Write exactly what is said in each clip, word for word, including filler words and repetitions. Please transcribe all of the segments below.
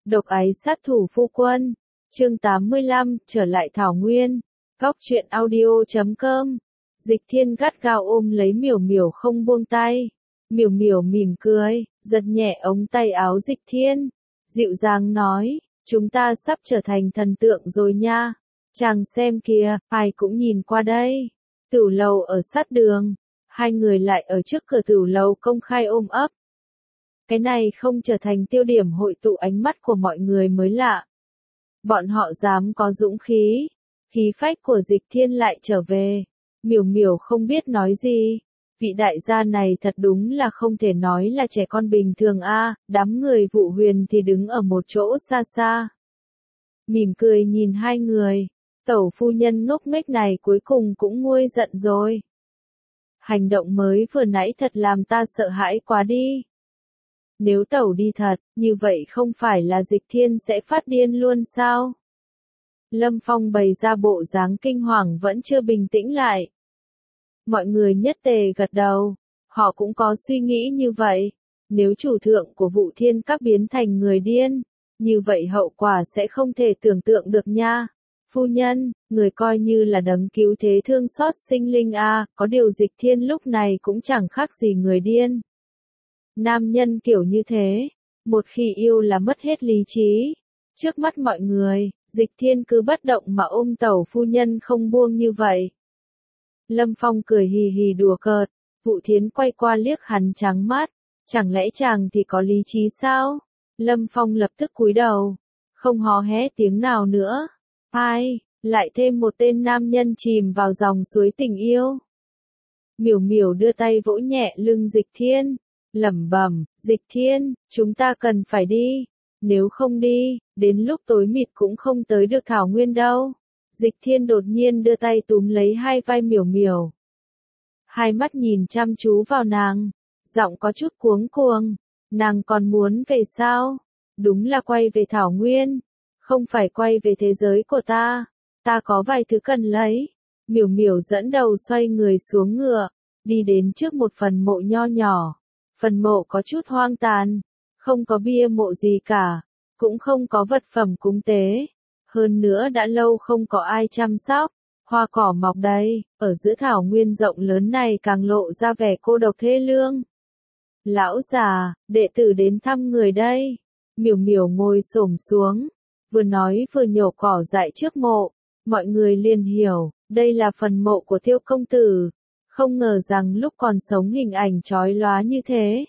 Độc ái sát thủ phu quân. Chương tám mươi lăm, trở lại Thảo Nguyên. Góc truyện audio chấm com. Dịch Thiên gắt gao ôm lấy Miểu Miểu không buông tay. Miểu Miểu mỉm cười, giật nhẹ ống tay áo Dịch Thiên. Dịu dàng nói, chúng ta sắp trở thành thần tượng rồi nha. Chàng xem kìa, ai cũng nhìn qua đây. Tửu lầu ở sát đường. Hai người lại ở trước cửa tửu lầu công khai ôm ấp. Cái này không trở thành tiêu điểm hội tụ ánh mắt của mọi người mới lạ. Bọn họ dám có dũng khí. Khí phách của Dịch Thiên lại trở về. Miểu Miểu không biết nói gì. Vị đại gia này thật đúng là không thể nói là trẻ con bình thường a. Đám người Vụ Huyền thì đứng ở một chỗ xa xa. Mỉm cười nhìn hai người. Tẩu phu nhân ngốc nghếch này cuối cùng cũng nguôi giận rồi. Hành động mới vừa nãy thật làm ta sợ hãi quá đi. Nếu tẩu đi thật, như vậy không phải là Dịch Thiên sẽ phát điên luôn sao? Lâm Phong bày ra bộ dáng kinh hoàng vẫn chưa bình tĩnh lại. Mọi người nhất tề gật đầu, họ cũng có suy nghĩ như vậy. Nếu chủ thượng của Vụ Thiên Các biến thành người điên, như vậy hậu quả sẽ không thể tưởng tượng được nha. Phu nhân, người coi như là đấng cứu thế thương xót sinh linh a, có điều Dịch Thiên lúc này cũng chẳng khác gì người điên. Nam nhân kiểu như thế, một khi yêu là mất hết lý trí. Trước mắt mọi người, Dịch Thiên cứ bất động mà ôm tẩu phu nhân không buông như vậy. Lâm Phong cười hì hì đùa cợt, Vụ Thiến quay qua liếc hắn trắng mắt, chẳng lẽ chàng thì có lý trí sao? Lâm Phong lập tức cúi đầu, không hò hé tiếng nào nữa. Ai, lại thêm một tên nam nhân chìm vào dòng suối tình yêu. Miểu Miểu đưa tay vỗ nhẹ lưng Dịch Thiên, lẩm bẩm, Dịch Thiên, chúng ta cần phải đi. Nếu không đi, đến lúc tối mịt cũng không tới được Thảo Nguyên đâu. Dịch Thiên đột nhiên đưa tay túm lấy hai vai Miểu Miểu. Hai mắt nhìn chăm chú vào nàng, giọng có chút cuống cuồng. Nàng còn muốn về sao? Đúng là quay về Thảo Nguyên, không phải quay về thế giới của ta. Ta có vài thứ cần lấy. Miểu Miểu dẫn đầu xoay người xuống ngựa, đi đến trước một phần mộ nho nhỏ. Phần mộ có chút hoang tàn, không có bia mộ gì cả, cũng không có vật phẩm cúng tế. Hơn nữa đã lâu không có ai chăm sóc, hoa cỏ mọc đầy, ở giữa thảo nguyên rộng lớn này càng lộ ra vẻ cô độc thê lương. Lão già, đệ tử đến thăm người đây. Miểu Miểu ngồi xổm xuống, vừa nói vừa nhổ cỏ dại trước mộ. Mọi người liền hiểu, đây là phần mộ của Tiêu công tử. Không ngờ rằng lúc còn sống hình ảnh chói lóa như thế.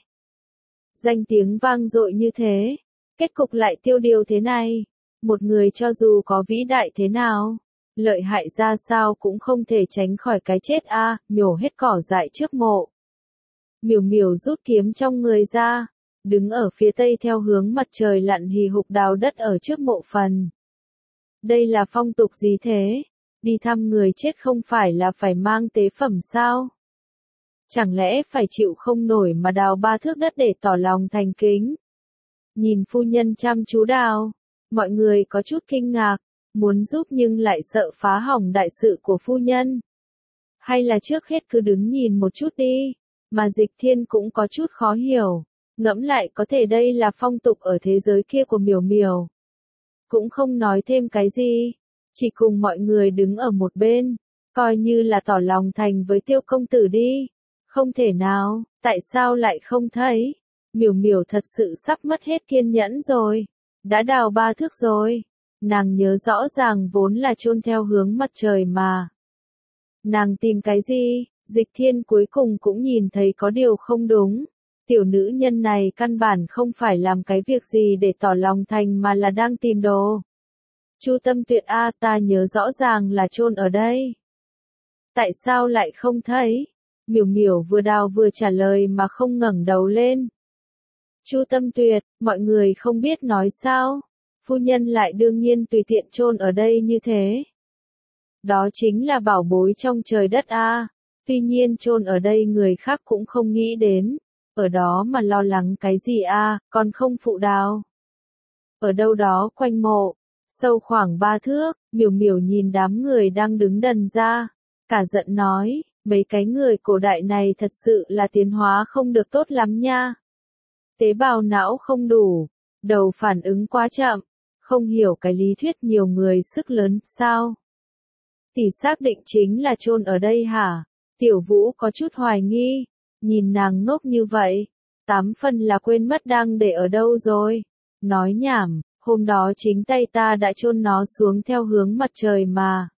Danh tiếng vang dội như thế. Kết cục lại tiêu điều thế này. Một người cho dù có vĩ đại thế nào, lợi hại ra sao cũng không thể tránh khỏi cái chết a. À, nhổ hết cỏ dại trước mộ. Miểu Miểu rút kiếm trong người ra, đứng ở phía tây theo hướng mặt trời lặn hì hục đào đất ở trước mộ phần. Đây là phong tục gì thế? Đi thăm người chết không phải là phải mang tế phẩm sao? Chẳng lẽ phải chịu không nổi mà đào ba thước đất để tỏ lòng thành kính? Nhìn phu nhân chăm chú đào, mọi người có chút kinh ngạc, muốn giúp nhưng lại sợ phá hỏng đại sự của phu nhân. Hay là trước hết cứ đứng nhìn một chút đi, mà Dịch Thiên cũng có chút khó hiểu, ngẫm lại có thể đây là phong tục ở thế giới kia của Miểu Miểu. Cũng không nói thêm cái gì. Chỉ cùng mọi người đứng ở một bên, coi như là tỏ lòng thành với Tiêu công tử đi. Không thể nào, tại sao lại không thấy? Miểu Miểu thật sự sắp mất hết kiên nhẫn rồi. Đã đào ba thước rồi. Nàng nhớ rõ ràng vốn là chôn theo hướng mặt trời mà. Nàng tìm cái gì? Dịch Thiên cuối cùng cũng nhìn thấy có điều không đúng. Tiểu nữ nhân này căn bản không phải làm cái việc gì để tỏ lòng thành mà là đang tìm đồ. Chu Tâm Tuyệt a, ta nhớ rõ ràng là chôn ở đây. Tại sao lại không thấy? Miểu Miểu vừa đào vừa trả lời mà không ngẩng đầu lên. Chu Tâm Tuyệt, mọi người không biết nói sao? Phu nhân lại đương nhiên tùy tiện chôn ở đây như thế. Đó chính là bảo bối trong trời đất a. Tuy nhiên chôn ở đây người khác cũng không nghĩ đến. Ở đó mà lo lắng cái gì a, còn không phụ đào. Ở đâu đó quanh mộ. Sâu khoảng ba thước, Miểu Miểu nhìn đám người đang đứng đần ra, cả giận nói, mấy cái người cổ đại này thật sự là tiến hóa không được tốt lắm nha. Tế bào não không đủ, đầu phản ứng quá chậm, không hiểu cái lý thuyết nhiều người sức lớn, sao? Thì xác định chính là chôn ở đây hả? Tiểu Vũ có chút hoài nghi, nhìn nàng ngốc như vậy, tám phần là quên mất đang để ở đâu rồi. Nói nhảm, hôm đó chính tay ta đã chôn nó xuống theo hướng mặt trời mà.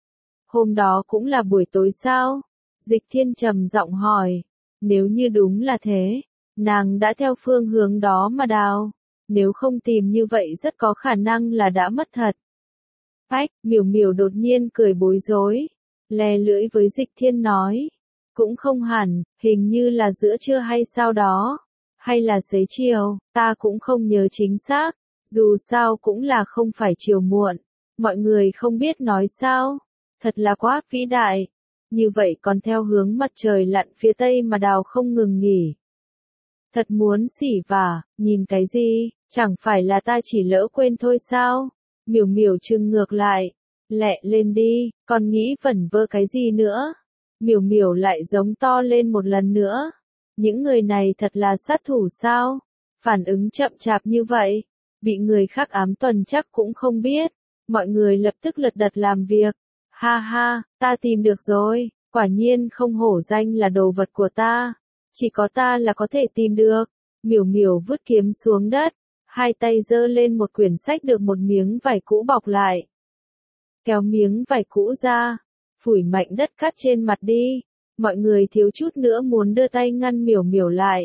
Hôm đó cũng là buổi tối sao? Dịch Thiên trầm giọng hỏi, nếu như đúng là thế, nàng đã theo phương hướng đó mà đào, nếu không tìm như vậy rất có khả năng là đã mất thật. Ách, Miểu Miểu đột nhiên cười bối rối, lè lưỡi với Dịch Thiên nói, cũng không hẳn, hình như là giữa trưa hay sao đó, hay là xế chiều, ta cũng không nhớ chính xác, dù sao cũng là không phải chiều muộn, mọi người không biết nói sao, thật là quá vĩ đại, như vậy còn theo hướng mặt trời lặn phía tây mà đào không ngừng nghỉ. Thật muốn xỉ vả, nhìn cái gì, chẳng phải là ta chỉ lỡ quên thôi sao? Miểu Miểu trừng ngược lại, lẹ lên đi, còn nghĩ vẩn vơ cái gì nữa? Miểu Miểu lại giống to lên một lần nữa. Những người này thật là sát thủ sao? Phản ứng chậm chạp như vậy, bị người khác ám tuần chắc cũng không biết. Mọi người lập tức lật đật làm việc. Ha ha, ta tìm được rồi, quả nhiên không hổ danh là đồ vật của ta. Chỉ có ta là có thể tìm được. Miểu Miểu vứt kiếm xuống đất, hai tay giơ lên một quyển sách được một miếng vải cũ bọc lại. Kéo miếng vải cũ ra, phủi mạnh đất cát trên mặt đi. Mọi người thiếu chút nữa muốn đưa tay ngăn Miểu Miểu lại.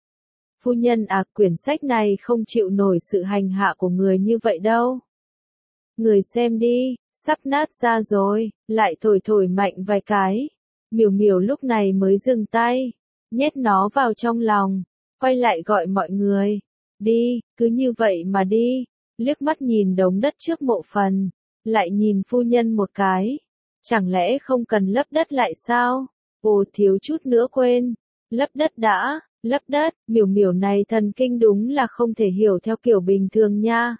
Phu nhân à, quyển sách này không chịu nổi sự hành hạ của người như vậy đâu. Người xem đi, sắp nát ra rồi, lại thổi thổi mạnh vài cái. Miểu Miểu lúc này mới dừng tay, nhét nó vào trong lòng, quay lại gọi mọi người. Đi, cứ như vậy mà đi, liếc mắt nhìn đống đất trước mộ phần, lại nhìn phu nhân một cái. Chẳng lẽ không cần lấp đất lại sao? Ồ, thiếu chút nữa quên, lấp đất đã, lấp đất, Miểu Miểu này thần kinh đúng là không thể hiểu theo kiểu bình thường nha.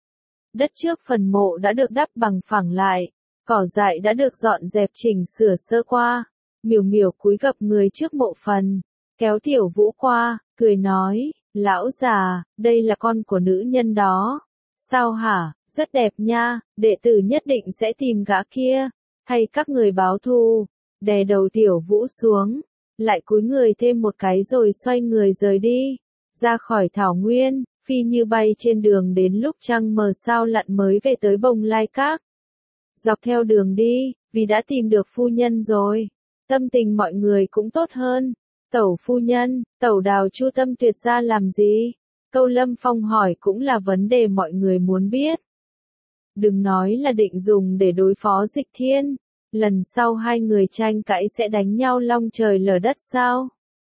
Đất trước phần mộ đã được đắp bằng phẳng lại, cỏ dại đã được dọn dẹp chỉnh sửa sơ qua. Miểu Miểu cúi gập người trước mộ phần, kéo Tiểu Vũ qua, cười nói, lão già, đây là con của nữ nhân đó. Sao hả, rất đẹp nha, đệ tử nhất định sẽ tìm gã kia, thay các người báo thù. Đè đầu Tiểu Vũ xuống, lại cúi người thêm một cái rồi xoay người rời đi, ra khỏi thảo nguyên, phi như bay trên đường đến lúc trăng mờ sao lặn mới về tới Bồng Lai Các. Dọc theo đường đi, vì đã tìm được phu nhân rồi, tâm tình mọi người cũng tốt hơn. Tẩu phu nhân, tẩu Đào Chu Tâm Tuyệt ra làm gì? Câu Lâm Phong hỏi cũng là vấn đề mọi người muốn biết. Đừng nói là định dùng để đối phó Dịch Thiên, lần sau hai người tranh cãi sẽ đánh nhau long trời lở đất sao?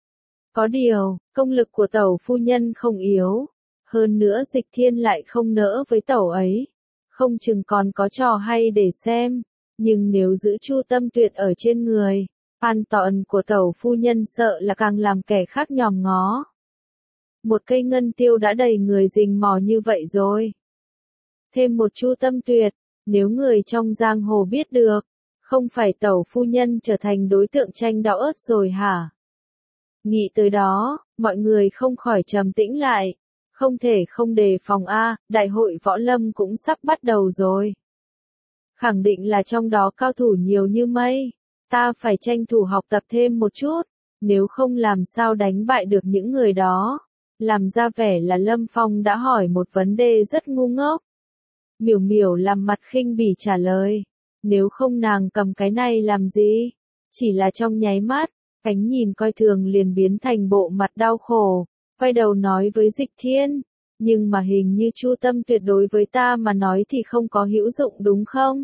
Có điều, công lực của tẩu phu nhân không yếu, hơn nữa Dịch Thiên lại không nỡ với tẩu ấy, không chừng còn có trò hay để xem, nhưng nếu giữ Chu Tâm Tuyệt ở trên người, an toàn của tẩu phu nhân sợ là càng làm kẻ khác nhòm ngó. Một cây ngân tiêu đã đầy người rình mò như vậy rồi. Thêm một Chu Tâm Tuyệt, nếu người trong giang hồ biết được, không phải tẩu phu nhân trở thành đối tượng tranh đau ớt rồi hả? Nghĩ tới đó, mọi người không khỏi trầm tĩnh lại. Không thể không đề phòng a, đại hội võ lâm cũng sắp bắt đầu rồi. Khẳng định là trong đó cao thủ nhiều như mây. Ta phải tranh thủ học tập thêm một chút, nếu không làm sao đánh bại được những người đó. Làm ra vẻ là Lâm Phong đã hỏi một vấn đề rất ngu ngốc. Miểu Miểu làm mặt khinh bỉ trả lời, nếu không nàng cầm cái này làm gì? Chỉ là trong nháy mắt, ánh nhìn coi thường liền biến thành bộ mặt đau khổ, quay đầu nói với Dịch Thiên, nhưng mà hình như Chu Tâm Tuyệt đối với ta mà nói thì không có hữu dụng đúng không?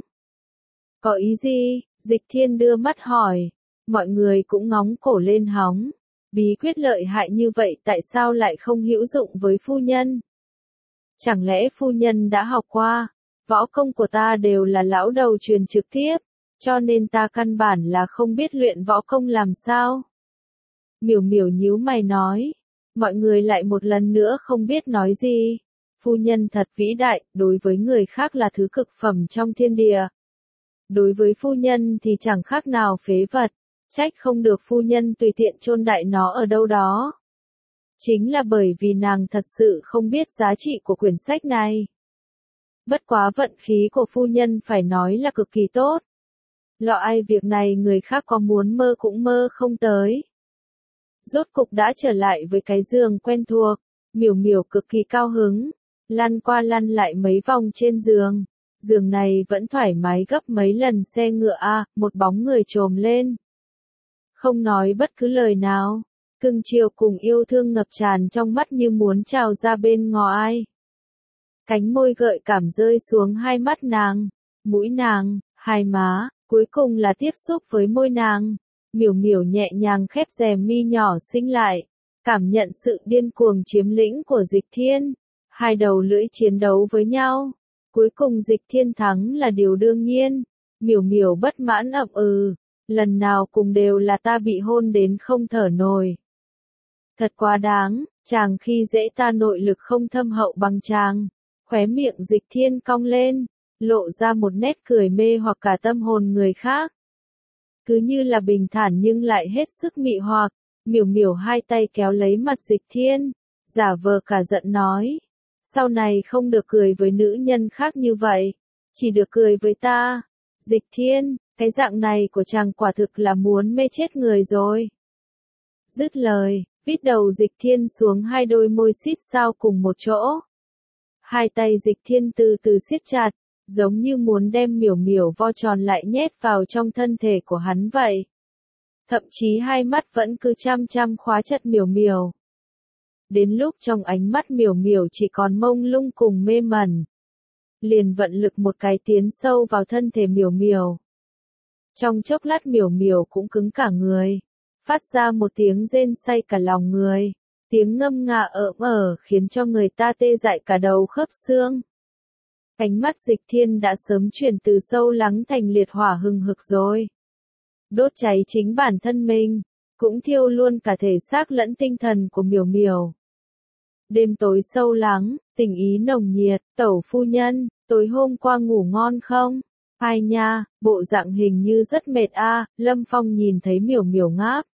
Có ý gì? Dịch Thiên đưa mắt hỏi, mọi người cũng ngóng cổ lên hóng, bí quyết lợi hại như vậy tại sao lại không hữu dụng với phu nhân? Chẳng lẽ phu nhân đã học qua, võ công của ta đều là lão đầu truyền trực tiếp, cho nên ta căn bản là không biết luyện võ công làm sao? Miểu Miểu nhíu mày nói, mọi người lại một lần nữa không biết nói gì. Phu nhân thật vĩ đại, đối với người khác là thứ cực phẩm trong thiên địa. Đối với phu nhân thì chẳng khác nào phế vật, trách không được phu nhân tùy tiện chôn đại nó ở đâu đó. Chính là bởi vì nàng thật sự không biết giá trị của quyển sách này. Bất quá vận khí của phu nhân phải nói là cực kỳ tốt. Lọ ai việc này người khác có muốn mơ cũng mơ không tới. Rốt cục đã trở lại với cái giường quen thuộc, miểu miểu cực kỳ cao hứng, lăn qua lăn lại mấy vòng trên giường. Giường này vẫn thoải mái gấp mấy lần xe ngựa a, một bóng người trồm lên. Không nói bất cứ lời nào, cưng chiều cùng yêu thương ngập tràn trong mắt như muốn trào ra bên ngò ai. Cánh môi gợi cảm rơi xuống hai mắt nàng, mũi nàng, hai má, cuối cùng là tiếp xúc với môi nàng. Miểu miểu nhẹ nhàng khép rèm mi nhỏ xinh lại, cảm nhận sự điên cuồng chiếm lĩnh của Dịch Thiên. Hai đầu lưỡi chiến đấu với nhau, cuối cùng Dịch Thiên thắng là điều đương nhiên. Miểu miểu bất mãn ậm ừ, lần nào cùng đều là ta bị hôn đến không thở nổi. Thật quá đáng, chàng khi dễ ta nội lực không thâm hậu bằng chàng. Khóe miệng Dịch Thiên cong lên, lộ ra một nét cười mê hoặc cả tâm hồn người khác. Cứ như là bình thản nhưng lại hết sức mị hoặc, miểu miểu hai tay kéo lấy mặt Dịch Thiên, giả vờ cả giận nói. Sau này không được cười với nữ nhân khác như vậy, chỉ được cười với ta. Dịch Thiên, cái dạng này của chàng quả thực là muốn mê chết người rồi. Dứt lời, vít đầu Dịch Thiên xuống hai đôi môi xít sao cùng một chỗ. Hai tay Dịch Thiên từ từ siết chặt, giống như muốn đem miểu miểu vo tròn lại nhét vào trong thân thể của hắn vậy. Thậm chí hai mắt vẫn cứ chăm chăm khóa chặt miểu miểu. Đến lúc trong ánh mắt miểu miểu chỉ còn mông lung cùng mê mẩn. Liền vận lực một cái tiến sâu vào thân thể miểu miểu. Trong chốc lát miểu miểu cũng cứng cả người, phát ra một tiếng rên say cả lòng người. Tiếng ngâm nga ợm ở khiến cho người ta tê dại cả đầu khớp xương. Ánh mắt Dịch Thiên đã sớm chuyển từ sâu lắng thành liệt hỏa hừng hực rồi. Đốt cháy chính bản thân mình, cũng thiêu luôn cả thể xác lẫn tinh thần của miểu miểu. Đêm tối sâu lắng, tình ý nồng nhiệt, tẩu phu nhân, tối hôm qua ngủ ngon không? Ai nha, bộ dạng hình như rất mệt a. Lâm Phong nhìn thấy miểu miểu ngáp.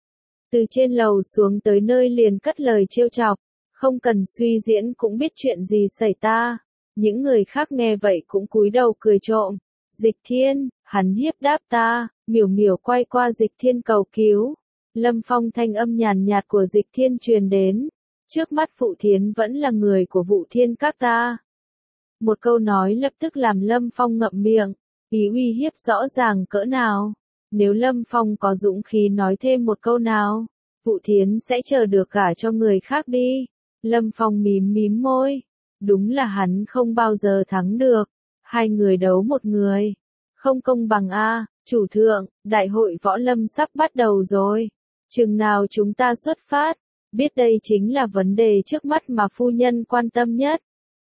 Từ trên lầu xuống tới nơi liền cất lời trêu chọc, không cần suy diễn cũng biết chuyện gì xảy ra. Những người khác nghe vậy cũng cúi đầu cười trộm. Dịch Thiên, hắn hiếp đáp ta. Miểu miểu quay qua Dịch Thiên cầu cứu. Lâm Phong thanh âm nhàn nhạt của Dịch Thiên truyền đến. Trước mắt Phụ Thiến vẫn là người của Vũ Thiên các ta. Một câu nói lập tức làm Lâm Phong ngậm miệng, ý uy hiếp rõ ràng cỡ nào. Nếu Lâm Phong có dũng khí nói thêm một câu nào, Vũ Thiến sẽ chờ được gả cho người khác đi. Lâm Phong mím mím môi. Đúng là hắn không bao giờ thắng được. Hai người đấu một người. Không công bằng a. Chủ thượng, đại hội võ lâm sắp bắt đầu rồi. Chừng nào chúng ta xuất phát? Biết đây chính là vấn đề trước mắt mà phu nhân quan tâm nhất.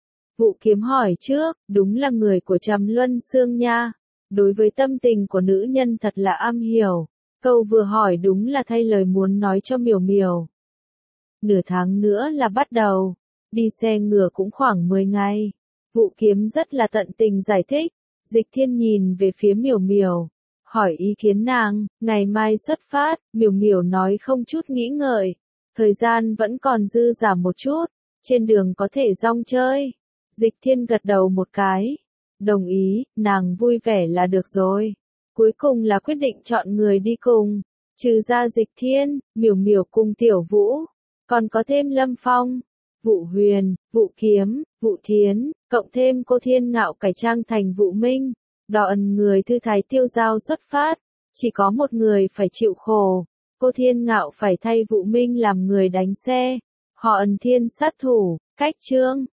Vũ Kiếm hỏi trước, đúng là người của Trầm Luân Xương nha. Đối với tâm tình của nữ nhân thật là am hiểu. Câu vừa hỏi đúng là thay lời muốn nói cho miểu miểu. Nửa tháng nữa là bắt đầu. Đi xe ngựa cũng khoảng mười ngày. Vũ Kiếm rất là tận tình giải thích. Dịch Thiên nhìn về phía miểu miểu. Hỏi ý kiến nàng, ngày mai xuất phát. Miểu miểu nói không chút nghĩ ngợi. Thời gian vẫn còn dư giả một chút. Trên đường có thể rong chơi. Dịch Thiên gật đầu một cái. Đồng ý, nàng vui vẻ là được rồi. Cuối cùng là quyết định chọn người đi cùng. Trừ ra Dịch Thiên, miểu miểu cùng Tiểu Vũ. Còn có thêm Lâm Phong, Vũ Huyền, Vũ Kiếm, Vũ Thiến, cộng thêm cô Thiên Ngạo cải trang thành Vũ Minh. Đò ẩn người thư thái tiêu giao xuất phát. Chỉ có một người phải chịu khổ. Cô Thiên Ngạo phải thay Vũ Minh làm người đánh xe. Họ ẩn thiên sát thủ, cách chương.